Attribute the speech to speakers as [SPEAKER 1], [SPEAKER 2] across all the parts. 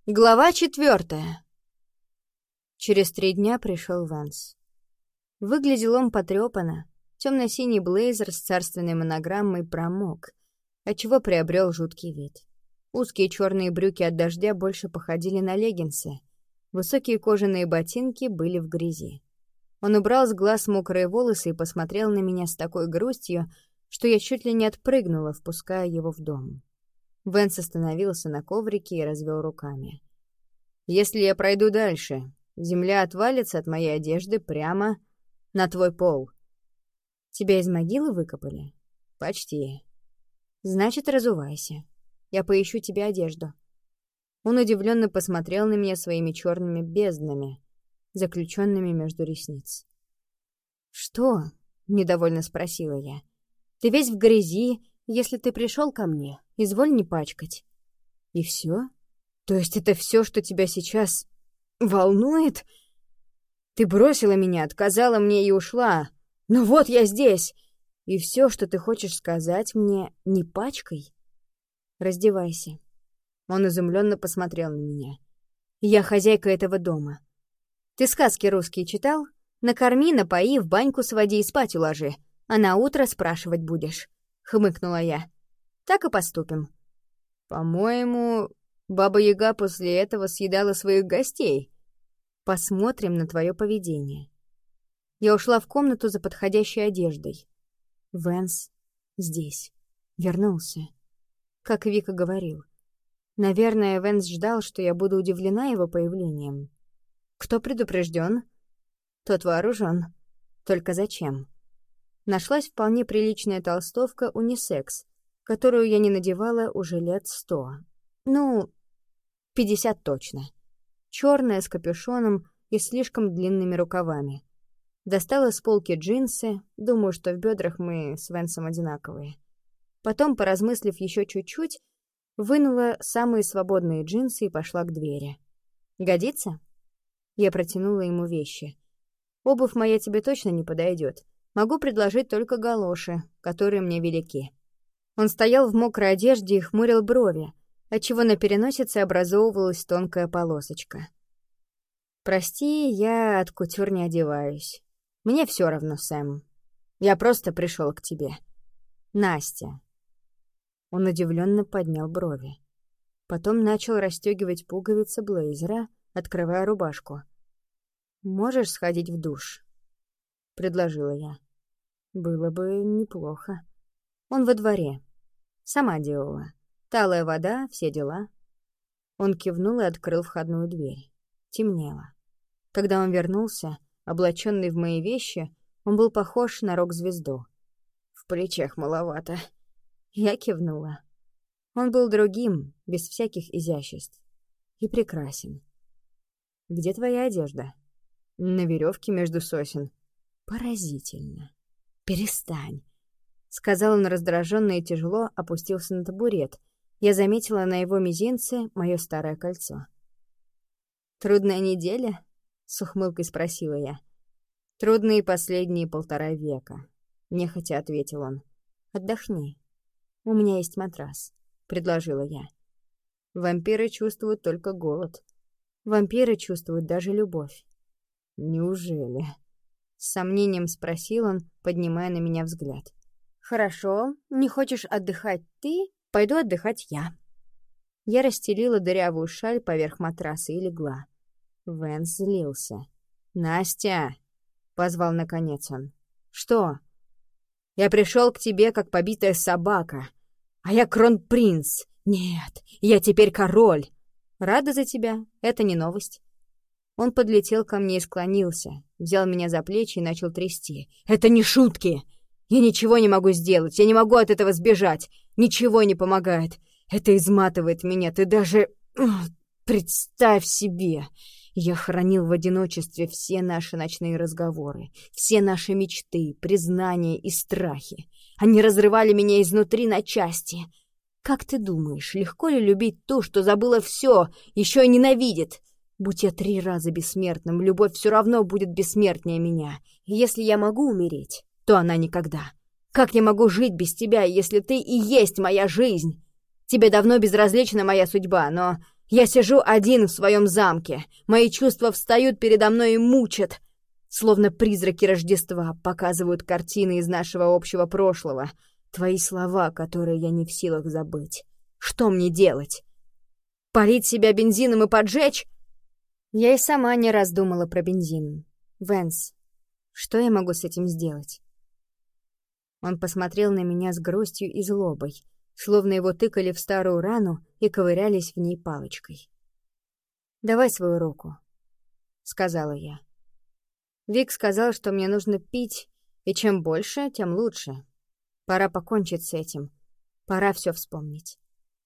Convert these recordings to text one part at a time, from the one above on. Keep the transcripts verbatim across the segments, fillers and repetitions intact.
[SPEAKER 1] Глава четвертая. Через три дня пришел Вэнс. Выглядел он потрепанно. Темно-синий блейзер с царственной монограммой промок, отчего приобрел жуткий вид. Узкие черные брюки от дождя больше походили на леггинсы. Высокие кожаные ботинки были в грязи. Он убрал с глаз мокрые волосы и посмотрел на меня с такой грустью, что я чуть ли не отпрыгнула, впуская его в дом. Вэнс остановился на коврике и развел руками. «Если я пройду дальше, земля отвалится от моей одежды прямо на твой пол». «Тебя из могилы выкопали?» «Почти». «Значит, разувайся. Я поищу тебе одежду». Он удивленно посмотрел на меня своими черными безднами, заключенными между ресниц. «Что?» — недовольно спросила я. «Ты весь в грязи. Если ты пришел ко мне, изволь не пачкать». «И все? То есть это все, что тебя сейчас волнует? Ты бросила меня, отказала мне и ушла. Но вот я здесь. И все, что ты хочешь сказать мне, не пачкай? Раздевайся». Он изумленно посмотрел на меня. «Я хозяйка этого дома. Ты сказки русские читал? Накорми, напои, в баньку своди и спать уложи, а на утро спрашивать будешь». — хмыкнула я. «Так и поступим». «По-моему, Баба-Яга после этого съедала своих гостей. Посмотрим на твое поведение». Я ушла в комнату за подходящей одеждой. Вэнс здесь. Вернулся. Как Вика говорил. Наверное, Вэнс ждал, что я буду удивлена его появлением. Кто предупрежден, тот вооружен. Только зачем? Нашлась вполне приличная толстовка унисекс, которую я не надевала уже лет сто. Ну, пятьдесят точно. Черная, с капюшоном и слишком длинными рукавами. Достала с полки джинсы, думаю, что в бедрах мы с Вэнсом одинаковые. Потом, поразмыслив еще чуть-чуть, вынула самые свободные джинсы и пошла к двери. «Годится?» Я протянула ему вещи. «Обувь моя тебе точно не подойдет. Могу предложить только галоши, которые мне велики». Он стоял в мокрой одежде и хмурил брови, отчего на переносице образовывалась тонкая полосочка. «Прости, я от кутюр не одеваюсь. Мне все равно, Сэм. Я просто пришел к тебе. Настя». Он удивленно поднял брови. Потом начал расстегивать пуговицы блейзера, открывая рубашку. «Можешь сходить в душ?» — предложила я. «Было бы неплохо. Он во дворе. Сама делала. Талая вода, все дела». Он кивнул и открыл входную дверь. Темнело. Когда он вернулся, облаченный в мои вещи, он был похож на рок-звезду. «В плечах маловато». Я кивнула. Он был другим, без всяких изяществ. И прекрасен. «Где твоя одежда?» «На веревке между сосен». «Поразительно. Перестань», — сказал он раздраженно и тяжело опустился на табурет. Я заметила на его мизинце мое старое кольцо. «Трудная неделя?» — с ухмылкой спросила я. «Трудные последние полтора века», — нехотя ответил он. «Отдохни. У меня есть матрас», — предложила я. «Вампиры чувствуют только голод. Вампиры чувствуют даже любовь». «Неужели?» — с сомнением спросил он, поднимая на меня взгляд. «Хорошо, не хочешь отдыхать ты, пойду отдыхать я». Я расстелила дырявую шаль поверх матраса и легла. Вэнс злился. «Настя!» — позвал наконец он. «Что?» «Я пришел к тебе, как побитая собака. А я кронпринц. Нет, я теперь король. Рада за тебя, это не новость». Он подлетел ко мне и склонился, взял меня за плечи и начал трясти. «Это не шутки! Я ничего не могу сделать, я не могу от этого сбежать. Ничего не помогает. Это изматывает меня, ты даже... Представь себе! Я хранил в одиночестве все наши ночные разговоры, все наши мечты, признания и страхи. Они разрывали меня изнутри на части. Как ты думаешь, легко ли любить ту, что забыла все, еще и ненавидит? Будь я три раза бессмертным, любовь все равно будет бессмертнее меня. И если я могу умереть, то она никогда. Как я могу жить без тебя, если ты и есть моя жизнь? Тебе давно безразлична моя судьба, но Я сижу один в своем замке. Мои чувства встают передо мной и мучат. Словно призраки Рождества показывают картины из нашего общего прошлого. Твои слова, которые я не в силах забыть. Что мне делать? Полить себя бензином и поджечь? Я и сама не раз думала про бензин. Вэнс, что я могу с этим сделать? Он посмотрел на меня с грустью и злобой, словно его тыкали в старую рану и ковырялись в ней палочкой. «Давай свою руку», — сказала я. Вик сказал, что мне нужно пить, и чем больше, тем лучше. Пора покончить с этим. Пора все вспомнить.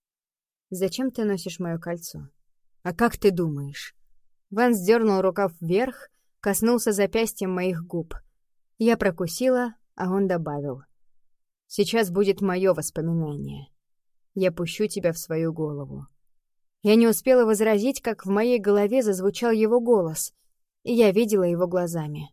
[SPEAKER 1] «Зачем ты носишь мое кольцо? А как ты думаешь?» Вэнс дернул рукав вверх, коснулся запястьем моих губ. Я прокусила, а он добавил. «Сейчас будет мое воспоминание. Я пущу тебя в свою голову». Я не успела возразить, как в моей голове зазвучал его голос, и я видела его глазами.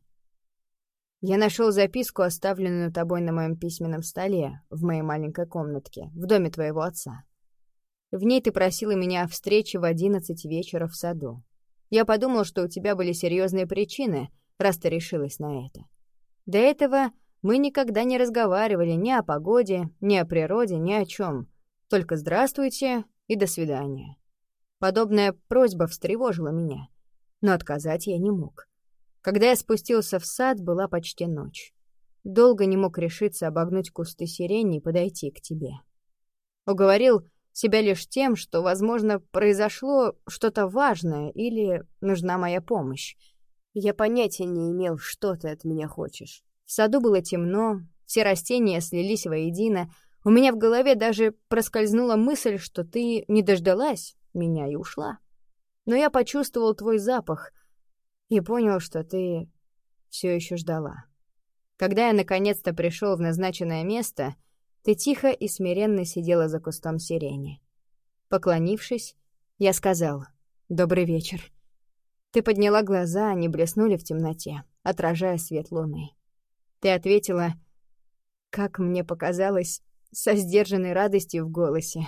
[SPEAKER 1] «Я нашел записку, оставленную тобой на моем письменном столе, в моей маленькой комнатке, в доме твоего отца. В ней ты просила меня о встрече в одиннадцать вечера в саду. Я подумал, что у тебя были серьезные причины, раз ты решилась на это. До этого мы никогда не разговаривали ни о погоде, ни о природе, ни о чем. Только здравствуйте и до свидания. Подобная просьба встревожила меня, но отказать я не мог. Когда я спустился в сад, была почти ночь. Долго не мог решиться обогнуть кусты сирени и подойти к тебе. Уговорил себя лишь тем, что, возможно, произошло что-то важное или нужна моя помощь. Я понятия не имел, что ты от меня хочешь. В саду было темно, все растения слились воедино. У меня в голове даже проскользнула мысль, что ты не дождалась меня и ушла. Но я почувствовал твой запах и понял, что ты все еще ждала. Когда я наконец-то пришел в назначенное место, ты тихо и смиренно сидела за кустом сирени. Поклонившись, я сказал «Добрый вечер». Ты подняла глаза, они блеснули в темноте, отражая свет луны. Ты ответила, как мне показалось, со сдержанной радостью в голосе.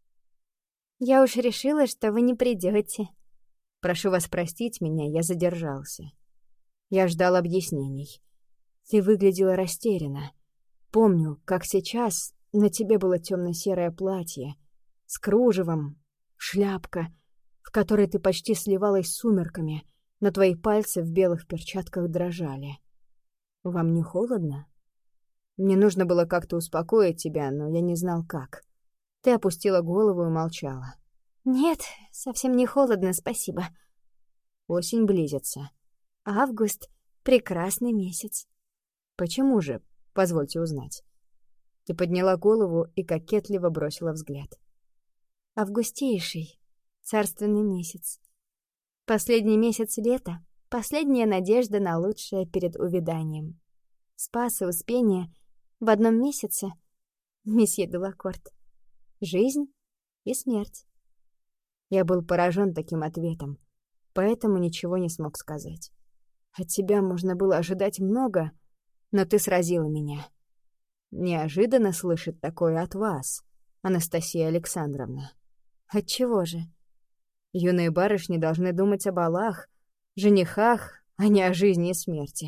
[SPEAKER 1] «Я уж решила, что вы не придете. Прошу вас простить меня, я задержался. Я ждал объяснений. Ты выглядела растерянно. Помню, как сейчас на тебе было темно-серое платье с кружевом, шляпка, в которой ты почти сливалась с сумерками, но твои пальцы в белых перчатках дрожали. Вам не холодно? Мне нужно было как-то успокоить тебя, но я не знал, как. Ты опустила голову и молчала. «Нет, совсем не холодно, спасибо». Осень близится. Август — прекрасный месяц. Почему же, позвольте узнать? Ты подняла голову и кокетливо бросила взгляд. Августейший, царственный месяц. Последний месяц лета, последняя надежда на лучшее перед увяданием. Спас и успение в одном месяце, месье Делакорт. Жизнь и смерть. Я был поражен таким ответом, поэтому ничего не смог сказать. От тебя можно было ожидать много, но ты сразила меня. Неожиданно слышать такое от вас, Анастасия Александровна. Отчего же? Юные барышни должны думать о балах, женихах, а не о жизни и смерти.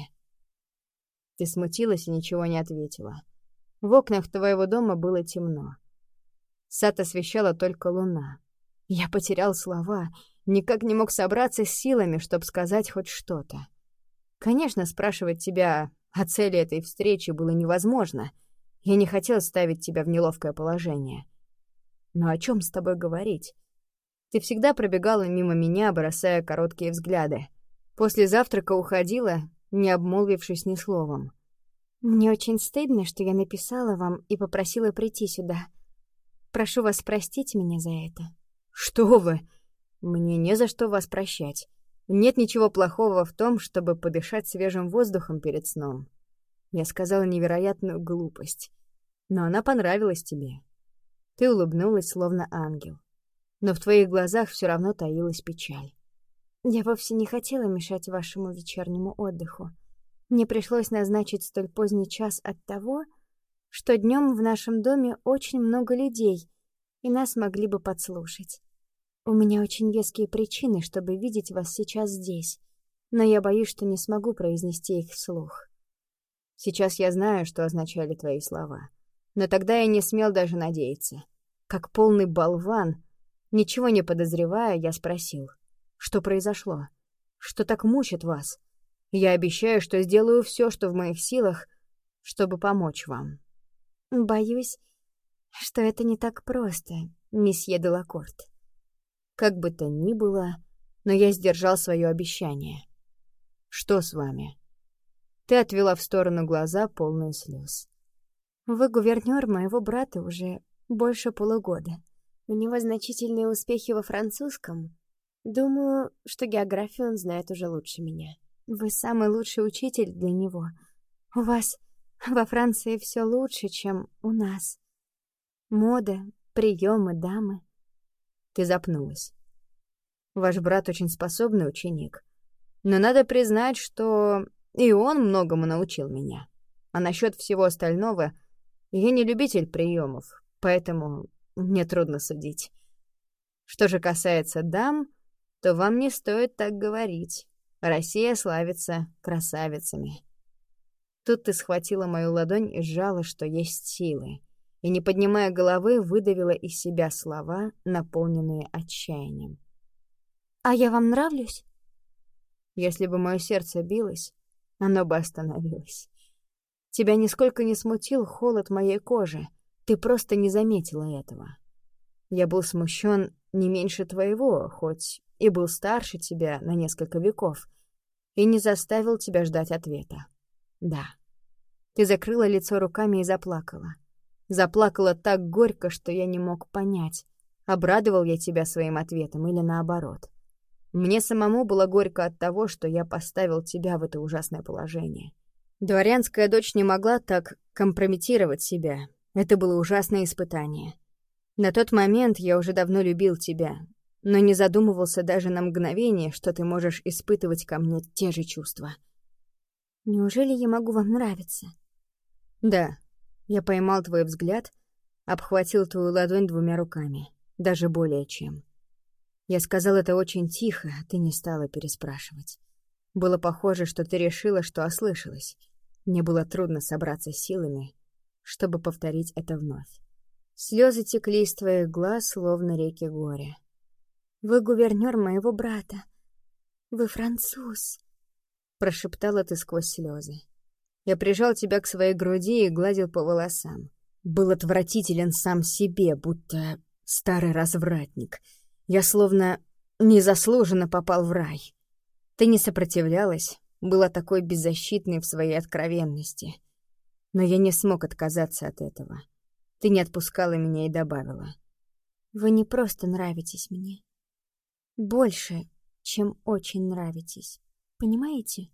[SPEAKER 1] Ты смутилась и ничего не ответила. В окнах твоего дома было темно. Сад освещала только луна. Я потерял слова, никак не мог собраться с силами, чтобы сказать хоть что-то. Конечно, спрашивать тебя о цели этой встречи было невозможно. Я не хотел ставить тебя в неловкое положение. Но о чем с тобой говорить? Ты всегда пробегала мимо меня, бросая короткие взгляды. После завтрака уходила, не обмолвившись ни словом. Мне очень стыдно, что я написала вам и попросила прийти сюда. Прошу вас простить меня за это. Что вы? Мне не за что вас прощать. Нет ничего плохого в том, чтобы подышать свежим воздухом перед сном. Я сказала невероятную глупость, но она понравилась тебе. Ты улыбнулась, словно ангел, но в твоих глазах все равно таилась печаль. Я вовсе не хотела мешать вашему вечернему отдыху. Мне пришлось назначить столь поздний час от того, что днем в нашем доме очень много людей, и нас могли бы подслушать. У меня очень веские причины, чтобы видеть вас сейчас здесь, но я боюсь, что не смогу произнести их вслух. Сейчас я знаю, что означали твои слова, но тогда я не смел даже надеяться. Как полный болван, ничего не подозревая, я спросил, что произошло, что так мучит вас. Я обещаю, что сделаю все, что в моих силах, чтобы помочь вам. Боюсь, что это не так просто, месье Делакорт. Как бы то ни было, но я сдержал свое обещание. Что с вами? Ты отвела в сторону глаза, полные слез. Вы гувернёр моего брата уже больше полугода. У него значительные успехи во французском. Думаю, что географию он знает уже лучше меня. Вы самый лучший учитель для него. У вас во Франции все лучше, чем у нас. Мода, приемы, дамы. Ты запнулась. Ваш брат очень способный ученик. Но надо признать, что и он многому научил меня. А насчет всего остального, я не любитель приемов, поэтому мне трудно судить. Что же касается дам, то вам не стоит так говорить. Россия славится красавицами. Тут ты схватила мою ладонь и сжала, что есть силы, и, не поднимая головы, выдавила из себя слова, наполненные отчаянием. «А я вам нравлюсь?» Если бы мое сердце билось, оно бы остановилось. Тебя нисколько не смутил холод моей кожи, ты просто не заметила этого. Я был смущен не меньше твоего, хоть и был старше тебя на несколько веков, и не заставил тебя ждать ответа. Да. Ты закрыла лицо руками и заплакала. Заплакала так горько, что я не мог понять, обрадовал я тебя своим ответом или наоборот. Мне самому было горько от того, что я поставил тебя в это ужасное положение. Дворянская дочь не могла так компрометировать себя. Это было ужасное испытание. На тот момент я уже давно любил тебя, но не задумывался даже на мгновение, что ты можешь испытывать ко мне те же чувства. Неужели я могу вам нравиться? Да. Я поймал твой взгляд, обхватил твою ладонь двумя руками. Даже более чем. Я сказал это очень тихо, а ты не стала переспрашивать. Было похоже, что ты решила, что ослышалась. Мне было трудно собраться силами, чтобы повторить это вновь. Слезы текли из твоих глаз, словно реки горя. «Вы гувернёр моего брата. Вы француз», — прошептала ты сквозь слезы. Я прижал тебя к своей груди и гладил по волосам. Был отвратителен сам себе, будто старый развратник. Я словно незаслуженно попал в рай. Ты не сопротивлялась, была такой беззащитной в своей откровенности. Но я не смог отказаться от этого. Ты не отпускала меня и добавила. Вы не просто нравитесь мне. Больше, чем очень нравитесь. Понимаете?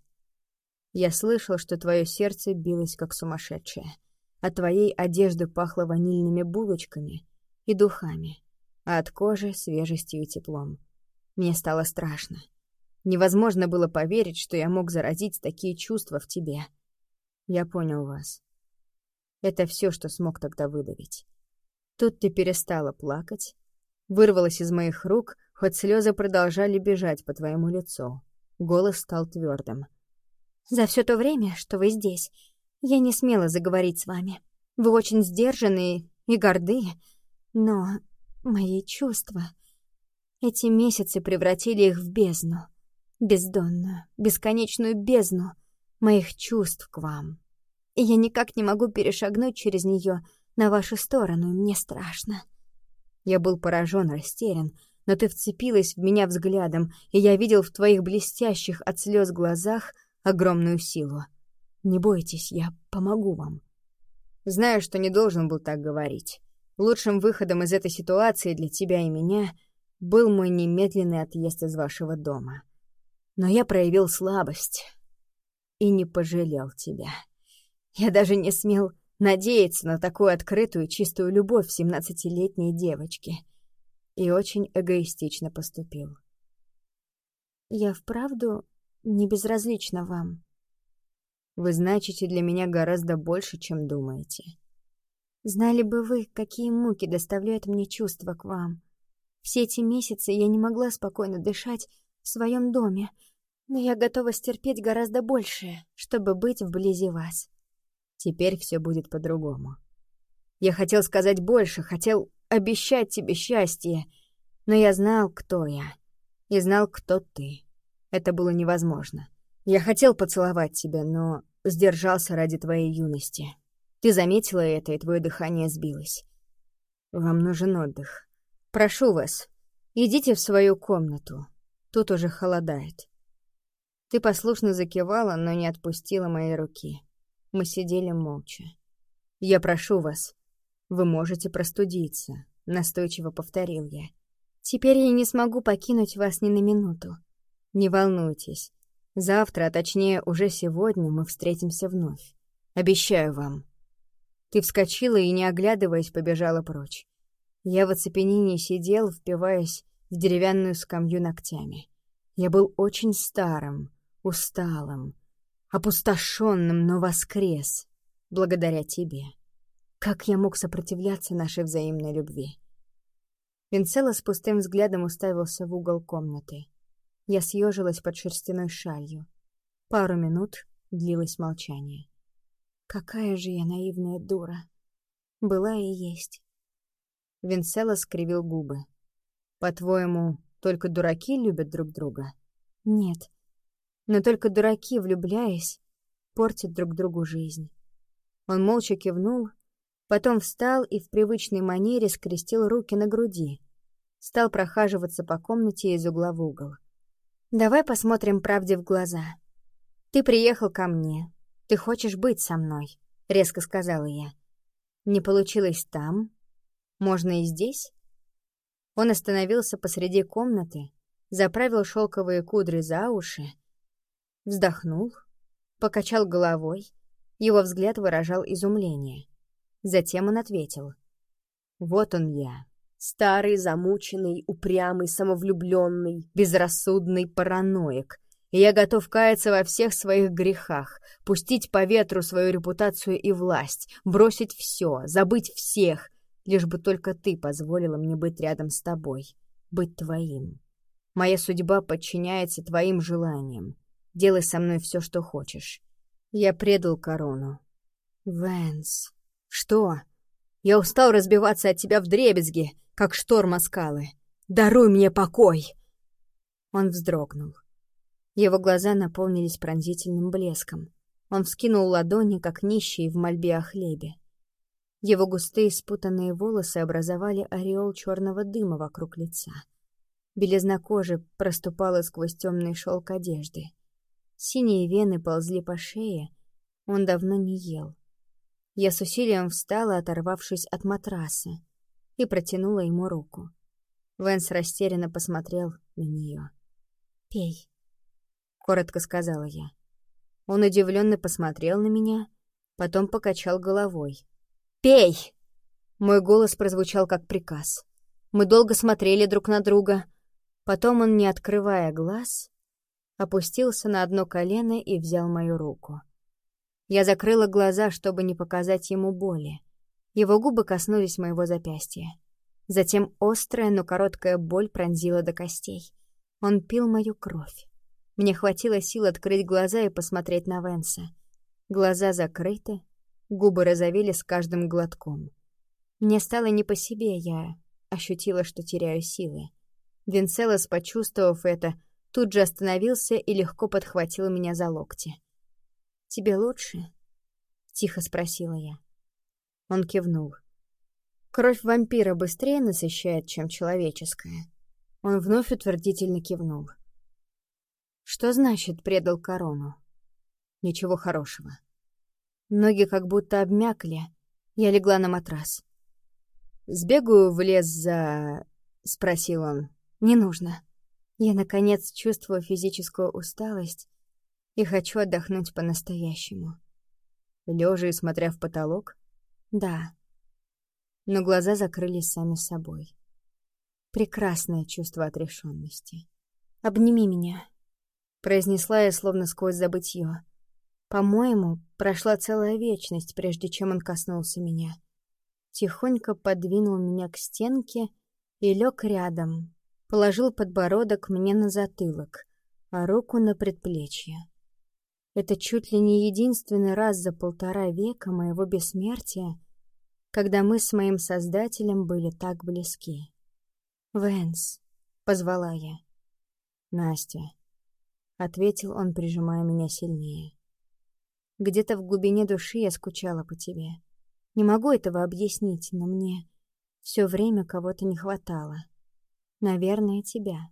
[SPEAKER 1] Я слышал, что твое сердце билось как сумасшедшее. От твоей одежды пахло ванильными булочками и духами, а от кожи — свежестью и теплом. Мне стало страшно. Невозможно было поверить, что я мог заразить такие чувства в тебе. Я понял вас. Это все, что смог тогда выдавить. Тут ты перестала плакать, вырвалась из моих рук, хоть слезы продолжали бежать по твоему лицу. Голос стал твердым. «За все то время, что вы здесь, я не смела заговорить с вами. Вы очень сдержанные и горды, но мои чувства... Эти месяцы превратили их в бездну, бездонную, бесконечную бездну моих чувств к вам. И я никак не могу перешагнуть через нее на вашу сторону, и мне страшно». Я был поражен, растерян, но ты вцепилась в меня взглядом, и я видел в твоих блестящих от слез глазах огромную силу. Не бойтесь, я помогу вам. Знаю, что не должен был так говорить. Лучшим выходом из этой ситуации для тебя и меня был мой немедленный отъезд из вашего дома. Но я проявил слабость и не пожалел тебя. Я даже не смел надеяться на такую открытую и чистую любовь семнадцатилетней девочки. И очень эгоистично поступил. Я вправду не безразлична вам. Вы значите для меня гораздо больше, чем думаете. Знали бы вы, какие муки доставляют мне чувства к вам. Все эти месяцы я не могла спокойно дышать в своем доме, но я готова стерпеть гораздо большее, чтобы быть вблизи вас.
[SPEAKER 2] Теперь все будет по-другому. Я хотел сказать больше, хотел обещать тебе счастье, но я знал, кто я, и знал, кто ты. Это было невозможно. Я хотел поцеловать тебя, но сдержался ради твоей юности. Ты заметила это, и твое дыхание сбилось. Вам нужен отдых. Прошу вас, идите в свою комнату. Тут уже холодает. Ты послушно закивала, но не отпустила моей руки. Мы сидели молча. Я прошу вас, вы можете простудиться, настойчиво повторил я.
[SPEAKER 1] Теперь я не смогу покинуть вас ни на минуту.
[SPEAKER 2] Не волнуйтесь. Завтра, а точнее уже сегодня, мы встретимся вновь. Обещаю вам. Ты вскочила и, не оглядываясь, побежала прочь. Я в оцепенении сидел, впиваясь в деревянную скамью ногтями. Я был очень старым, усталым, опустошенным, но воскрес, благодаря тебе. Как я мог сопротивляться нашей взаимной любви? Винцелло с пустым взглядом уставился в угол комнаты. Я съежилась под шерстяной шалью. Пару минут длилось молчание. Какая же я наивная дура. Была и есть. Винцелло скривил губы. По-твоему, только дураки любят друг друга?
[SPEAKER 1] Нет. Но только дураки, влюбляясь, портят друг другу жизнь.
[SPEAKER 2] Он молча кивнул, потом встал и в привычной манере скрестил руки на груди. Стал прохаживаться по комнате из угла в угол.
[SPEAKER 1] «Давай посмотрим правде в глаза. Ты приехал ко мне. Ты хочешь быть со мной», — резко сказала я.
[SPEAKER 2] «Не получилось там? Можно и здесь?» Он остановился посреди комнаты, заправил шелковые кудри за уши, вздохнул, покачал головой. Его взгляд выражал изумление. Затем он ответил. «Вот он я. Старый, замученный, упрямый, самовлюбленный, безрассудный параноик. И я готов каяться во всех своих грехах, пустить по ветру свою репутацию и власть, бросить все, забыть всех, лишь бы только ты позволила мне быть рядом с тобой, быть твоим. Моя судьба подчиняется твоим желаниям. Делай со мной все, что хочешь. Я предал корону».
[SPEAKER 1] «Вэнс...»
[SPEAKER 2] «Что? Я устал разбиваться от тебя вдребезги, как шторм о скалы. Даруй мне покой!» Он вздрогнул. Его глаза наполнились пронзительным блеском. Он вскинул ладони, как нищий в мольбе о хлебе. Его густые спутанные волосы образовали ореол черного дыма вокруг лица. Белизна кожи проступала сквозь темный шелк одежды. Синие вены ползли по шее. Он давно не ел. Я с усилием встала, оторвавшись от матраса, и протянула ему руку. Вэнс растерянно посмотрел на нее.
[SPEAKER 1] «Пей»,
[SPEAKER 2] — коротко сказала я. Он удивленно посмотрел на меня, потом покачал головой. «Пей!» Мой голос прозвучал как приказ. Мы долго смотрели друг на друга. Потом он, не открывая глаз, опустился на одно колено и взял мою руку. Я закрыла глаза, чтобы не показать ему боли. Его губы коснулись моего запястья. Затем острая, но короткая боль пронзила до костей. Он пил мою кровь. Мне хватило сил открыть глаза и посмотреть на Вэнса. Глаза закрыты, губы розовели с каждым глотком. Мне стало не по себе, я ощутила, что теряю силы. Винцеллос, почувствовав это, тут же остановился и легко подхватил меня за локти. «Тебе лучше?» — тихо спросила я. Он кивнул. «Кровь вампира быстрее насыщает, чем человеческая». Он вновь утвердительно кивнул. «Что значит предал корону?» «Ничего хорошего». Ноги как будто обмякли. Я легла на матрас. «Сбегаю в лес за...» — спросил он. «Не нужно. Я, наконец, чувствую физическую усталость и хочу отдохнуть по-настоящему». Лежа и смотря в потолок? Да. Но глаза закрылись сами собой. Прекрасное чувство отрешенности. «Обними меня», — произнесла я словно сквозь забытье. По-моему, прошла целая вечность, прежде чем он коснулся меня. Тихонько подвинул меня к стенке
[SPEAKER 1] и лег рядом, положил подбородок мне на затылок, а руку на предплечье. Это чуть ли не единственный раз за полтора века моего бессмертия, когда мы с моим Создателем были так близки. «Вэнс», — позвала я. «Настя», — ответил он, прижимая меня сильнее. «Где-то в глубине души я скучала по тебе. Не могу этого объяснить, но мне все время кого-то не хватало. Наверное, тебя».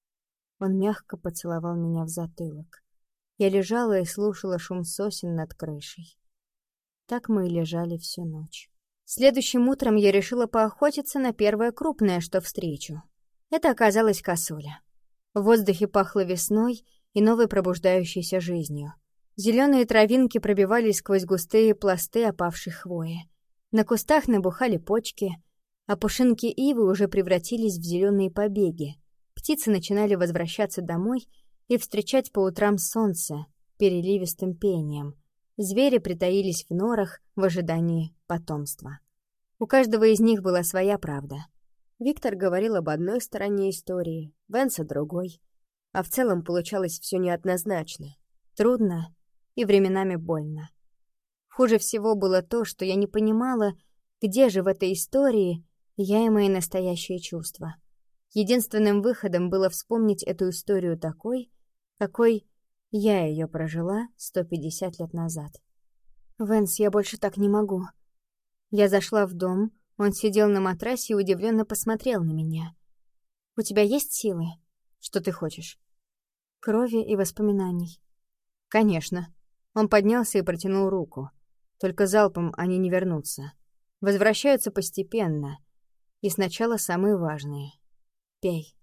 [SPEAKER 1] Он мягко поцеловал меня в затылок. Я лежала и слушала шум сосен над крышей. Так мы и лежали всю ночь. Следующим утром я решила поохотиться на первое крупное, что встречу. Это оказалась косуля. В воздухе пахло весной и новой пробуждающейся жизнью. Зеленые травинки пробивались сквозь густые пласты опавшей хвои. На кустах набухали почки, а пушинки ивы уже превратились в зеленые побеги. Птицы начинали возвращаться домой и встречать по утрам солнце переливистым пением. Звери притаились в норах в ожидании потомства. У каждого из них была своя правда. Виктор говорил об одной стороне истории, Вэнс о другой. А в целом получалось все неоднозначно. Трудно и временами больно. Хуже всего было то, что я не понимала, где же в этой истории я и мои настоящие чувства. Единственным выходом было вспомнить эту историю такой, какой я ее прожила сто пятьдесят лет назад. «Вэнс, я больше так не могу». Я зашла в дом, он сидел на матрасе и удивленно посмотрел на меня. «У тебя есть силы? Что ты хочешь?» «Крови и воспоминаний». «Конечно». Он поднялся и протянул руку. Только залпом они не вернутся. Возвращаются постепенно. И сначала самые важные. Пей.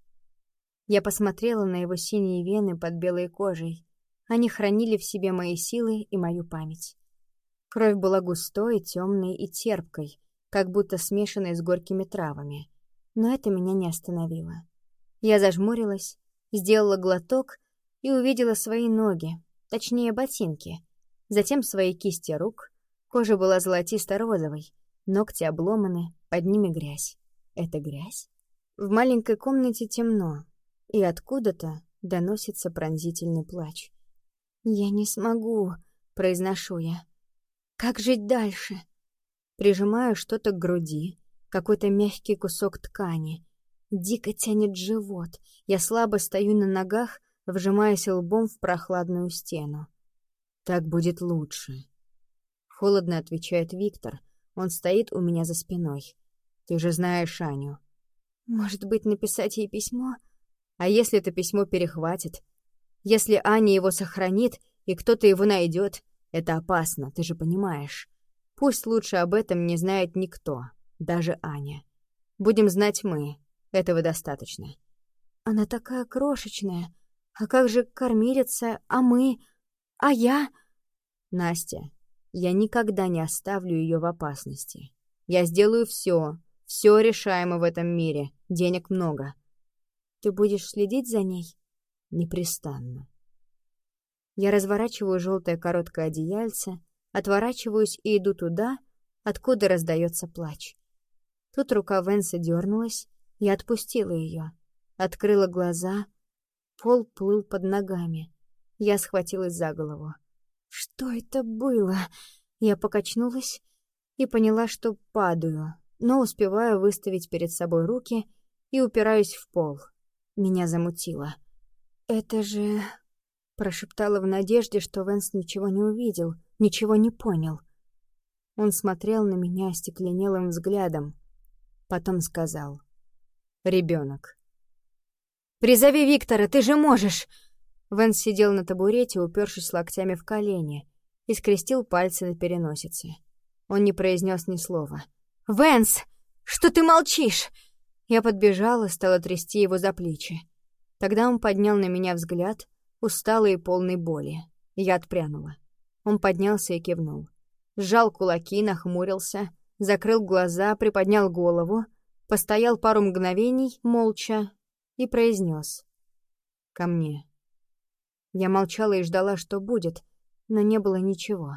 [SPEAKER 1] Я посмотрела на его синие вены под белой кожей. Они хранили в себе мои силы и мою память. Кровь была густой, темной и терпкой, как будто смешанной с горькими травами. Но это меня не остановило. Я зажмурилась, сделала глоток и увидела свои ноги, точнее ботинки. Затем свои кисти рук. Кожа была золотисто-розовой, ногти обломаны, под ними грязь. Это грязь? В маленькой комнате темно, и откуда-то доносится пронзительный плач. «Я не смогу», — произношу я. «Как жить дальше?» Прижимаю что-то к груди, какой-то мягкий кусок ткани. Дико тянет живот. Я слабо стою на ногах, вжимаясь лбом в прохладную стену. «Так будет лучше», — холодно отвечает Виктор. Он стоит у меня за спиной. «Ты же знаешь Аню». «Может быть, написать ей письмо? А если это письмо перехватит? Если Аня его сохранит, и кто-то его найдет, это опасно, ты же понимаешь. Пусть лучше об этом не знает никто, даже Аня. Будем знать мы, этого достаточно». «Она такая крошечная. А как же кормилица, а мы, а я?» «Настя, я никогда не оставлю ее в опасности. Я сделаю все, все решаемо в этом мире, денег много». «Ты будешь следить за ней?» «Непрестанно». Я разворачиваю желтое короткое одеяльце, отворачиваюсь и иду туда, откуда раздается плач. Тут рука Вэнса дернулась, я отпустила ее, открыла глаза, пол плыл под ногами. Я схватилась за голову. «Что это было?» Я покачнулась и поняла, что падаю, но успеваю выставить перед собой руки и упираюсь в пол. Меня замутило. «Это же...» Прошептала в надежде, что Вэнс ничего не увидел, ничего не понял. Он смотрел на меня остекленелым взглядом. Потом сказал: «Ребенок». «Призови Виктора, ты же можешь!» Вэнс сидел на табурете, упершись локтями в колени, и скрестил пальцы на переносице. Он не произнес ни слова. «Вэнс, что ты молчишь?» Я подбежала, стала трясти его за плечи. Тогда он поднял на меня взгляд, усталый и полный боли. Я отпрянула. Он поднялся и кивнул. Сжал кулаки, нахмурился, закрыл глаза, приподнял голову, постоял пару мгновений, молча, и произнес: «Ко мне». Я молчала и ждала, что будет, но не было ничего.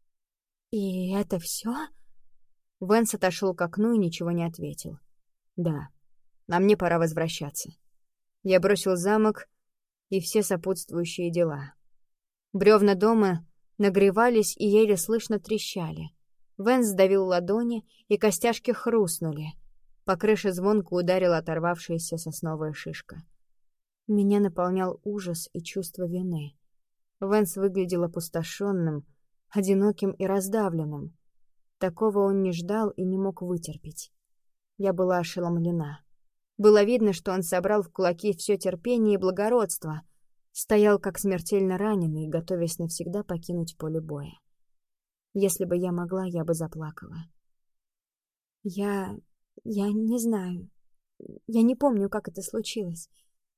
[SPEAKER 1] «И это все?» Вэнс отошел к окну и ничего не ответил. «Да».
[SPEAKER 2] а мне пора возвращаться. Я бросил замок и все сопутствующие дела. Бревна дома нагревались и еле слышно трещали. Вэнс сдавил ладони, и костяшки хрустнули. По крыше звонко ударила оторвавшаяся сосновая шишка. Меня наполнял ужас и чувство вины. Вэнс выглядел опустошенным, одиноким и раздавленным. Такого он не ждал и не мог вытерпеть. Я была ошеломлена. Было видно, что он собрал в кулаки все терпение и благородство, стоял как смертельно раненый, готовясь навсегда покинуть поле боя. Если бы я могла, я бы заплакала. Я... я не знаю. Я не помню, как это случилось.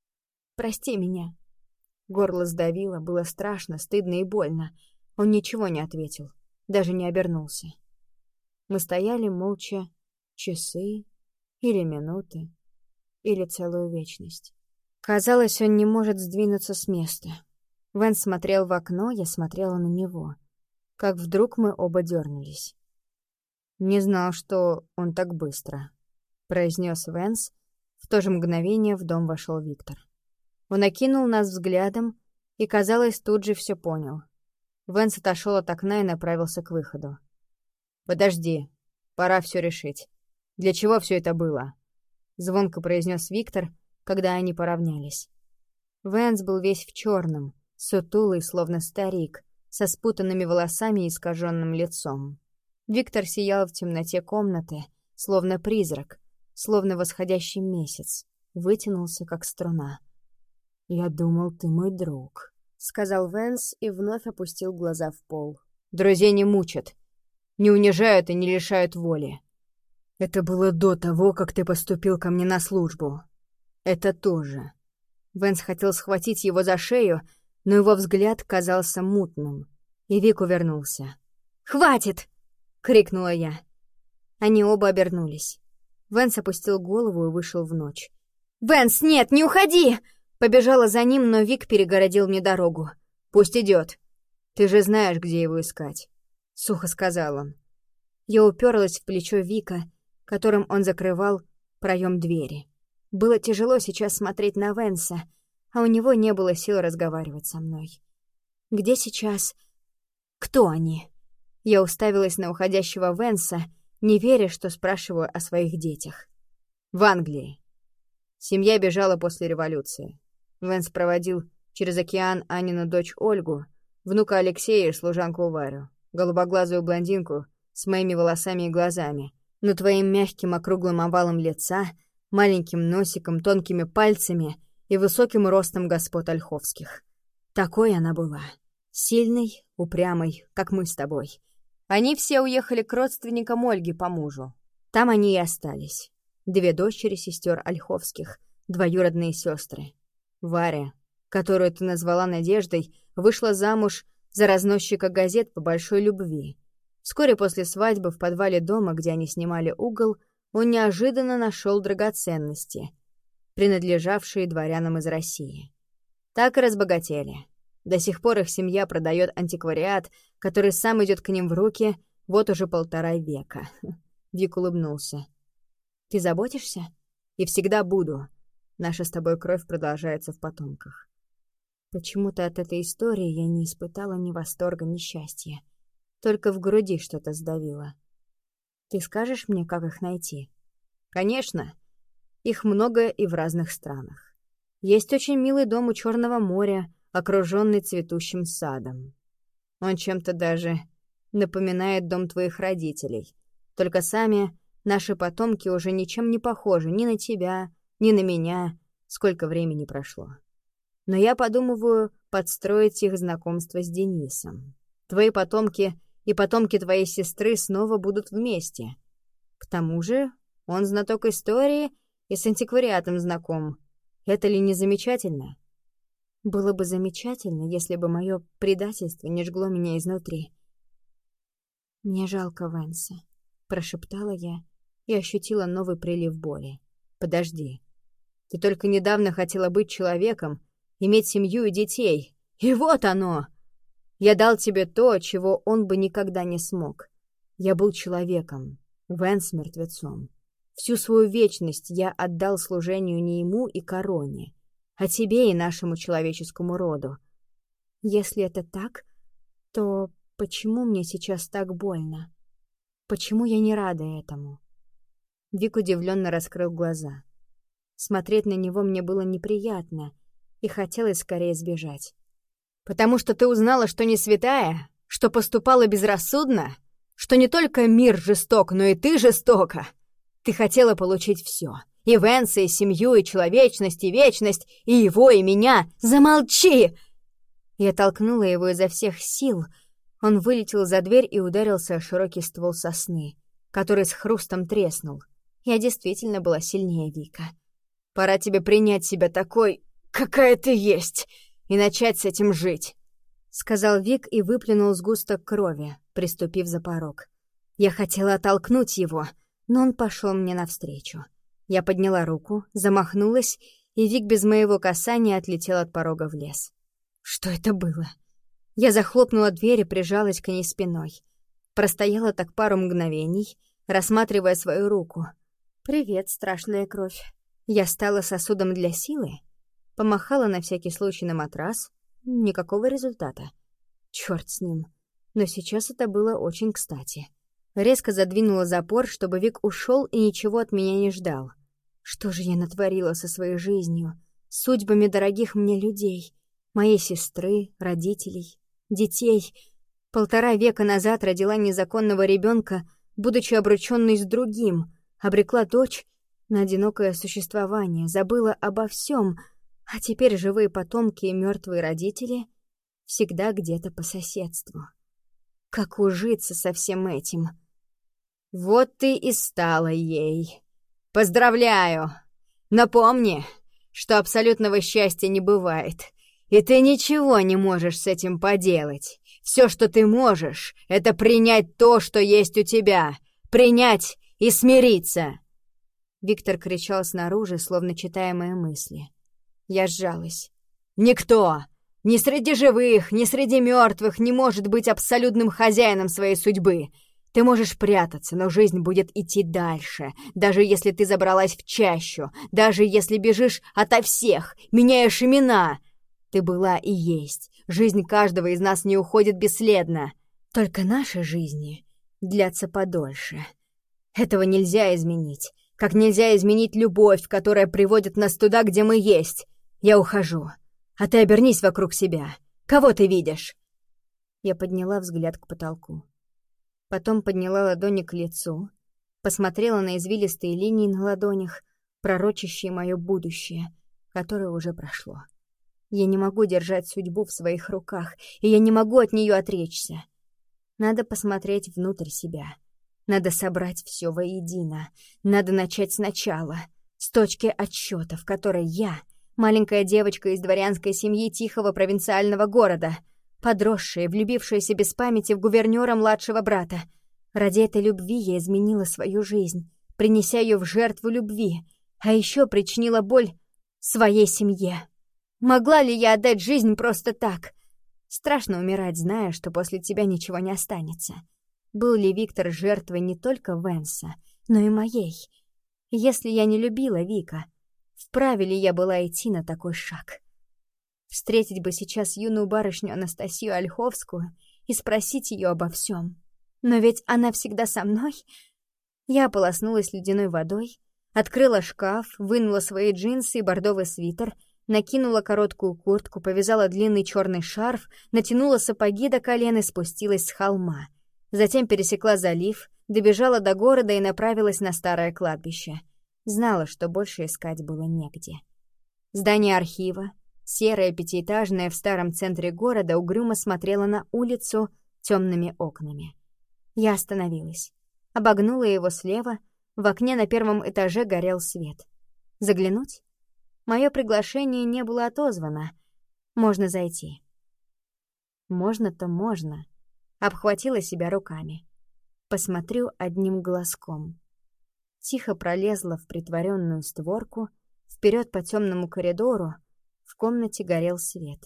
[SPEAKER 2] Прости меня. Горло сдавило, было страшно, стыдно и больно. Он ничего не ответил, даже не обернулся. Мы стояли молча часы или минуты, или целую вечность. Казалось, он не может сдвинуться с места. Вэнс смотрел в окно, я смотрела на него. Как вдруг мы оба дернулись. «Не знал, что он так быстро», — произнес Вэнс. В то же мгновение в дом вошел Виктор. Он окинул нас взглядом и, казалось, тут же все понял. Вэнс отошел от окна и направился к выходу. «Подожди, пора все решить. Для чего все это было?» — звонко произнес Виктор, когда они поравнялись. Вэнс был весь в черном, сутулый, словно старик, со спутанными волосами и искаженным лицом. Виктор сиял в темноте комнаты, словно призрак, словно восходящий месяц, вытянулся, как струна. «Я думал, ты мой друг», — сказал Вэнс и вновь опустил глаза в пол. «Друзей не мучат, не унижают и не лишают воли. Это было до того, как ты поступил ко мне на службу. Это тоже». Вэнс хотел схватить его за шею, но его взгляд казался мутным, и Вик увернулся. «Хватит!» — крикнула я. Они оба обернулись. Вэнс опустил голову и вышел в ночь. «Вэнс, нет, не уходи!» Побежала за ним, но Вик перегородил мне дорогу. «Пусть идет. Ты же знаешь, где его искать», — сухо сказал он. Я уперлась в плечо Вика, которым он закрывал проем двери. Было тяжело сейчас смотреть на Вэнса, а у него не было сил разговаривать со мной. «Где сейчас? Кто они?» Я уставилась на уходящего Вэнса, не веря, что спрашиваю о своих детях. «В Англии. Семья бежала после революции. Вэнс проводил через океан Анину дочь Ольгу, внука Алексея и служанку Варю, голубоглазую блондинку с моими волосами и глазами, но твоим мягким округлым овалом лица, маленьким носиком, тонкими пальцами и высоким ростом господ Ольховских. Такой она была. Сильной, упрямой, как мы с тобой. Они все уехали к родственникам Ольги по мужу. Там они и остались. Две дочери сестер Ольховских, двоюродные сестры. Варя, которую ты назвала Надеждой, вышла замуж за разносчика газет по большой любви. Вскоре после свадьбы в подвале дома, где они снимали угол, он неожиданно нашел драгоценности, принадлежавшие дворянам из России. Так и разбогатели. До сих пор их семья продает антиквариат, который сам идет к ним в руки вот уже полтора века. Вик улыбнулся. «Ты заботишься? И всегда буду. Наша с тобой кровь продолжается в потомках». Почему-то от этой истории я не испытала ни восторга, ни счастья. Только в груди что-то сдавило. «Ты скажешь мне, как их найти?» «Конечно. Их много и в разных странах. Есть очень милый дом у Черного моря, окруженный цветущим садом. Он чем-то даже напоминает дом твоих родителей. Только сами наши потомки уже ничем не похожи ни на тебя, ни на меня, сколько времени прошло. Но я подумываю подстроить их знакомство с Денисом. Твои потомки и потомки твоей сестры снова будут вместе. К тому же он знаток истории и с антиквариатом знаком. Это ли не замечательно?» Было бы замечательно, если бы мое предательство не жгло меня изнутри. «Мне жалко Вэнса», — прошептала я и ощутила новый прилив боли. «Подожди. Ты только недавно хотела быть человеком, иметь семью и детей. И вот оно! Я дал тебе то, чего он бы никогда не смог. Я был человеком, Вэнс мертвецом.
[SPEAKER 1] Всю свою вечность я отдал служению не ему и короне, а тебе и нашему человеческому роду. Если это так, то почему мне сейчас так больно? Почему я не рада этому?» Вик удивленно раскрыл глаза. Смотреть на него мне было неприятно, и хотелось скорее сбежать. «Потому что ты узнала, что не святая, что поступала безрассудно, что не только мир жесток, но и ты жестока. Ты хотела получить все. И Венса, и семью, и человечность, и вечность, и его, и меня. Замолчи!» Я толкнула его изо всех сил. Он вылетел за дверь и ударился о широкий ствол сосны, который с хрустом треснул. Я действительно была сильнее Вика. «Пора тебе принять себя такой, какая ты есть, и начать с этим жить», — сказал Вик и выплюнул сгусток крови, приступив за порог. Я хотела оттолкнуть его, но он пошел мне навстречу. Я подняла руку, замахнулась, и Вик без моего касания отлетел от порога в лес. Что это было? Я захлопнула дверь и прижалась к ней спиной. Простояла так пару мгновений, рассматривая свою руку. «Привет, страшная кровь». Я стала сосудом для силы, помахала на всякий случай на матрас. Никакого результата. Чёрт с ним. Но сейчас это было очень кстати. Резко задвинула запор, чтобы Вик ушел и ничего от меня не ждал. Что же я натворила со своей жизнью, судьбами дорогих мне людей, моей сестры, родителей, детей? Полтора века назад родила незаконного ребенка, будучи обручённой с другим, обрекла дочь на одинокое существование, забыла обо всем, а теперь живые потомки и мертвые родители всегда где-то по соседству. Как ужиться со всем этим? Вот ты и стала ей. Поздравляю! Но помни, что абсолютного счастья не бывает, и ты ничего не можешь с этим поделать. Все, что ты можешь, это принять то, что есть у тебя, принять и смириться. Виктор кричал снаружи, словно читая мои мысли. Я сжалась. «Никто! Ни среди живых, ни среди мертвых не может быть абсолютным хозяином своей судьбы. Ты можешь прятаться, но жизнь будет идти дальше, даже если ты забралась в чащу, даже если бежишь ото всех, меняешь имена. Ты была и есть. Жизнь каждого из нас не уходит бесследно. Только наши жизни длятся подольше. Этого нельзя изменить. Как нельзя изменить любовь, которая приводит нас туда, где мы есть. Я ухожу. А ты обернись вокруг себя. Кого ты видишь?» Я подняла взгляд к потолку. Потом подняла ладони к лицу, посмотрела на извилистые линии на ладонях, пророчащие мое будущее, которое уже прошло. Я не могу держать судьбу в своих руках, и я не могу от нее отречься. Надо посмотреть внутрь себя. Надо собрать все воедино. Надо начать сначала, с точки отсчета, в которой я, маленькая девочка из дворянской семьи тихого провинциального города, подросшая, влюбившаяся без памяти в гувернёра младшего брата. Ради этой любви я изменила свою жизнь, принеся ее в жертву любви, а еще причинила боль своей семье. Могла ли я отдать жизнь просто так? Страшно умирать, зная, что после тебя ничего не останется. Был ли Виктор жертвой не только Венса, но и моей? Если я не любила Вика, вправе ли я была идти на такой шаг? Встретить бы сейчас юную барышню Анастасию Ольховскую и спросить ее обо всем. Но ведь она всегда со мной. Я ополоснулась ледяной водой, открыла шкаф, вынула свои джинсы и бордовый свитер, накинула короткую куртку, повязала длинный черный шарф, натянула сапоги до колен и спустилась с холма. Затем пересекла залив, добежала до города и направилась на старое кладбище. Знала, что больше искать было негде. Здание архива, серое пятиэтажное в старом центре города, угрюмо смотрело на улицу темными окнами. Я остановилась. Обогнула его слева, в окне на первом этаже горел свет. Заглянуть? Мое приглашение не было отозвано. Можно зайти. Можно-то можно. Обхватила себя руками. Посмотрю одним глазком. Тихо пролезла в притворенную створку, вперед по темному коридору. В комнате горел свет.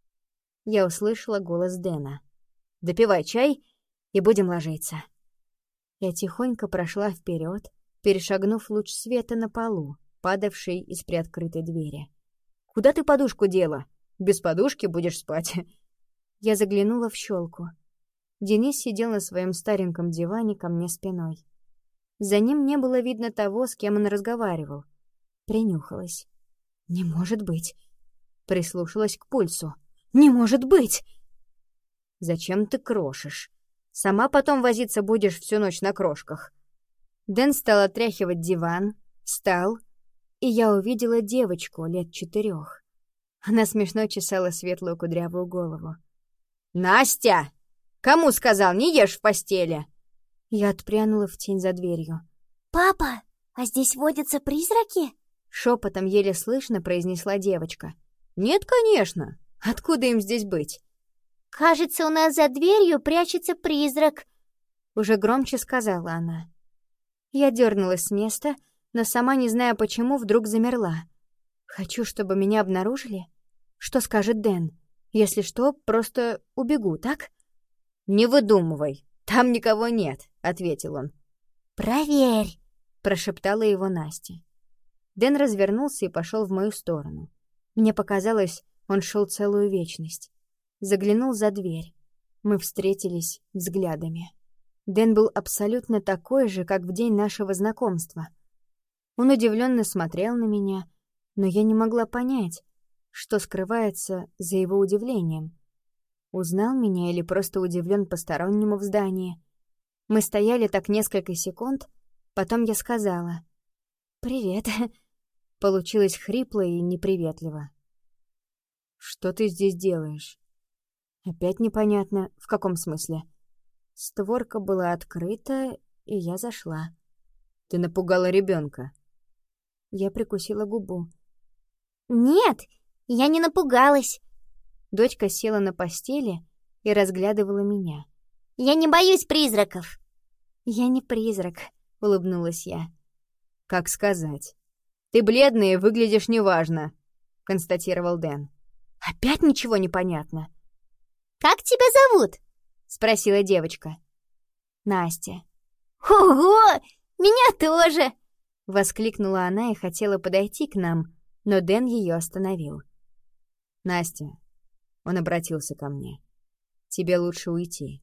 [SPEAKER 1] Я услышала голос Дэна. «Допивай чай и будем ложиться». Я тихонько прошла вперед, перешагнув луч света на полу, падавший из приоткрытой двери. «Куда ты подушку дела? Без подушки будешь спать». Я заглянула в щелку. Денис сидел на своем стареньком диване ко мне спиной. За ним не было видно того, с кем он разговаривал. Принюхалась. «Не может быть!» Прислушалась к пульсу. «Не может быть!» «Зачем ты крошишь? Сама потом возиться будешь всю ночь на крошках». Дэн стал отряхивать диван, встал, и я увидела девочку лет четырех. Она смешно чесала светлую кудрявую голову. «Настя! Кому сказал, не ешь в постели?» Я отпрянула в тень за дверью.
[SPEAKER 2] «Папа, а здесь водятся призраки?»
[SPEAKER 1] Шепотом еле слышно произнесла девочка. «Нет, конечно. Откуда им здесь быть?»
[SPEAKER 2] «Кажется, у нас за дверью прячется призрак», — уже громче сказала она. Я дернулась с места, но сама, не зная почему, вдруг замерла. Хочу, чтобы меня обнаружили? Что скажет Дэн? Если что, просто убегу, так? «Не выдумывай, там никого нет», — ответил он. «Проверь»,
[SPEAKER 1] — прошептала его Настя. Дэн развернулся и пошел в мою сторону. Мне показалось, он шел целую вечность. Заглянул за дверь. Мы встретились взглядами. Дэн был абсолютно такой же, как в день нашего знакомства. Он удивленно смотрел на меня, но я не могла понять, что скрывается за его удивлением. Узнал меня или просто удивлен постороннему в здании? Мы стояли так несколько секунд, потом я сказала «Привет». Получилось хрипло и неприветливо. «Что ты здесь делаешь?» Опять непонятно, в каком смысле. Створка была открыта, и я зашла. «Ты напугала ребенка». Я прикусила губу.
[SPEAKER 2] «Нет, я не напугалась».
[SPEAKER 1] Дочка села на постели и разглядывала меня.
[SPEAKER 2] «Я не боюсь призраков».
[SPEAKER 1] «Я не призрак», — улыбнулась я. «Как сказать? Ты бледная и выглядишь неважно», — констатировал Дэн. «Опять ничего не понятно».
[SPEAKER 2] «Как тебя зовут?»
[SPEAKER 1] — спросила девочка. «Настя».
[SPEAKER 2] «Ого! Меня тоже!»
[SPEAKER 1] — воскликнула она и хотела подойти к нам, но Дэн ее остановил. «Настя», — он обратился ко мне, — «тебе лучше уйти».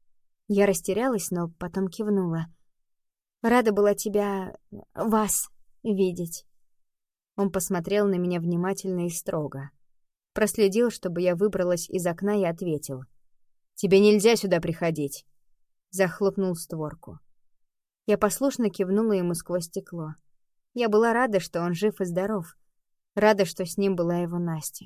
[SPEAKER 1] Я растерялась, но потом кивнула. «Рада была тебя... вас видеть». Он посмотрел на меня внимательно и строго. Проследил, чтобы я выбралась из окна, и ответил. «Тебе нельзя сюда приходить!» Захлопнул створку. Я послушно кивнула ему сквозь стекло. Я была рада, что он жив и здоров. Рада, что с ним была его Настя.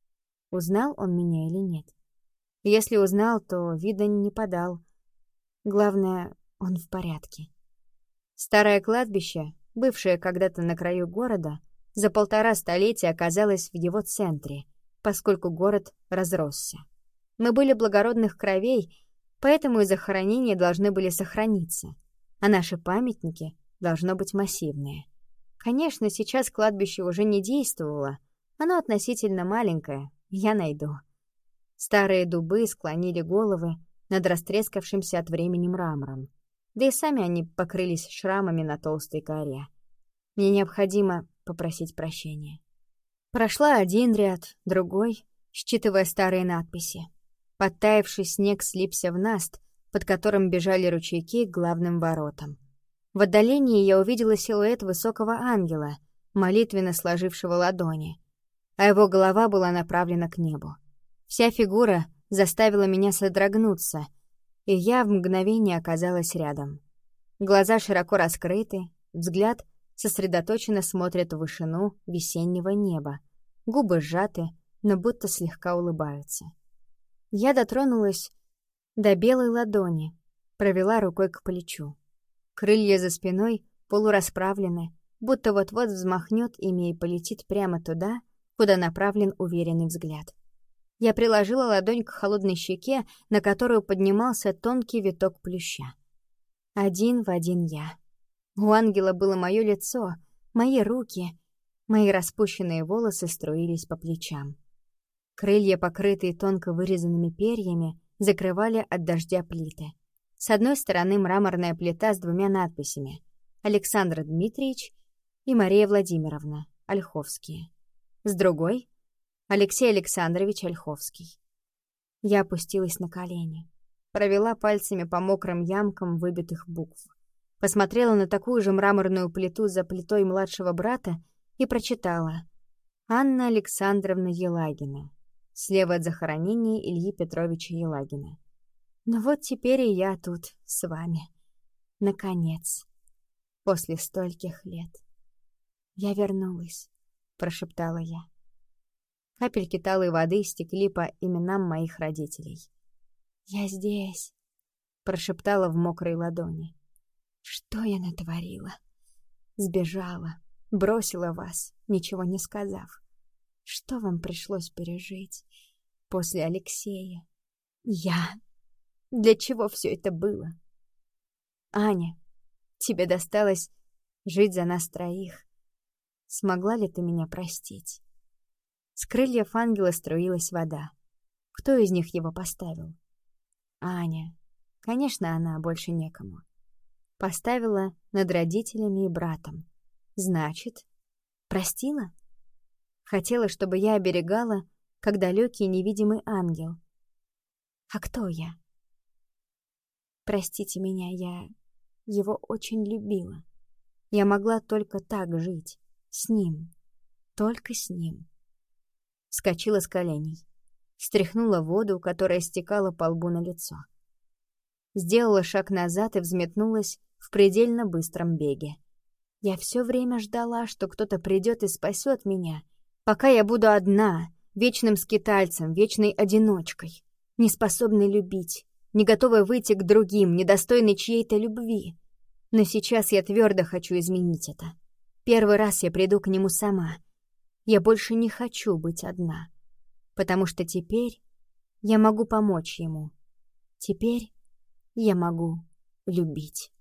[SPEAKER 1] Узнал он меня или нет? Если узнал, то вида не подал. Главное, он в порядке. Старое кладбище, бывшее когда-то на краю города, за полтора столетия оказалось в его центре, поскольку город разросся. Мы были благородных кровей, поэтому и захоронения должны были сохраниться, а наши памятники должно быть массивные. Конечно, сейчас кладбище уже не действовало, оно относительно маленькое, я найду. Старые дубы склонили головы над растрескавшимся от времени мрамором, да и сами они покрылись шрамами на толстой коре. Мне необходимо попросить прощения. Прошла один ряд, другой, считывая старые надписи. Подтаявший снег слипся в наст, под которым бежали ручейки к главным воротам. В отдалении я увидела силуэт высокого ангела, молитвенно сложившего ладони, а его голова была направлена к небу. Вся фигура заставила меня содрогнуться, и я в мгновение оказалась рядом. Глаза широко раскрыты, взгляд сосредоточенно смотрит в вышину весеннего неба, губы сжаты, но будто слегка улыбаются. Я дотронулась до белой ладони, провела рукой к плечу. Крылья за спиной полурасправлены, будто вот-вот взмахнет ими и полетит прямо туда, куда направлен уверенный взгляд. Я приложила ладонь к холодной щеке, на которую поднимался тонкий виток плюща. Один в один я. У ангела было мое лицо, мои руки, мои распущенные волосы струились по плечам. Крылья, покрытые тонко вырезанными перьями, закрывали от дождя плиты. С одной стороны мраморная плита с двумя надписями. Александр Дмитриевич и Мария Владимировна Ольховские. С другой — Алексей Александрович Ольховский. Я опустилась на колени, провела пальцами по мокрым ямкам выбитых букв, посмотрела на такую же мраморную плиту за плитой младшего брата и прочитала: «Анна Александровна Елагина». Слева от захоронения Ильи Петровича Елагина. Ну вот теперь и я тут с вами. Наконец. После стольких лет. «Я вернулась», — прошептала я. Капельки талой воды стекли по именам моих родителей. «Я здесь», — прошептала в мокрой ладони. «Что я натворила? Сбежала, бросила вас, ничего не сказав. Что вам пришлось пережить после Алексея? Я... Для чего все это было? Аня, тебе досталось жить за нас троих. Смогла ли ты меня простить?» С крыльев ангела струилась вода. Кто из них его поставил? Аня. Конечно, она, больше некому. Поставила над родителями и братом. Значит, простила? Хотела, чтобы я оберегала, как далекий невидимый ангел. А кто я? Простите меня, я его очень любила. Я могла только так жить. С ним. Только с ним. Вскочила с коленей. Стряхнула воду, которая стекала по лбу на лицо. Сделала шаг назад и взметнулась в предельно быстром беге. Я все время ждала, что кто-то придет и спасет меня, пока я буду одна, вечным скитальцем, вечной одиночкой, неспособной любить, не готовой выйти к другим, недостойной чьей-то любви. Но сейчас я твердо хочу изменить это. Первый раз я приду к нему сама. Я больше не хочу быть одна, потому что теперь я могу помочь ему. Теперь я могу любить.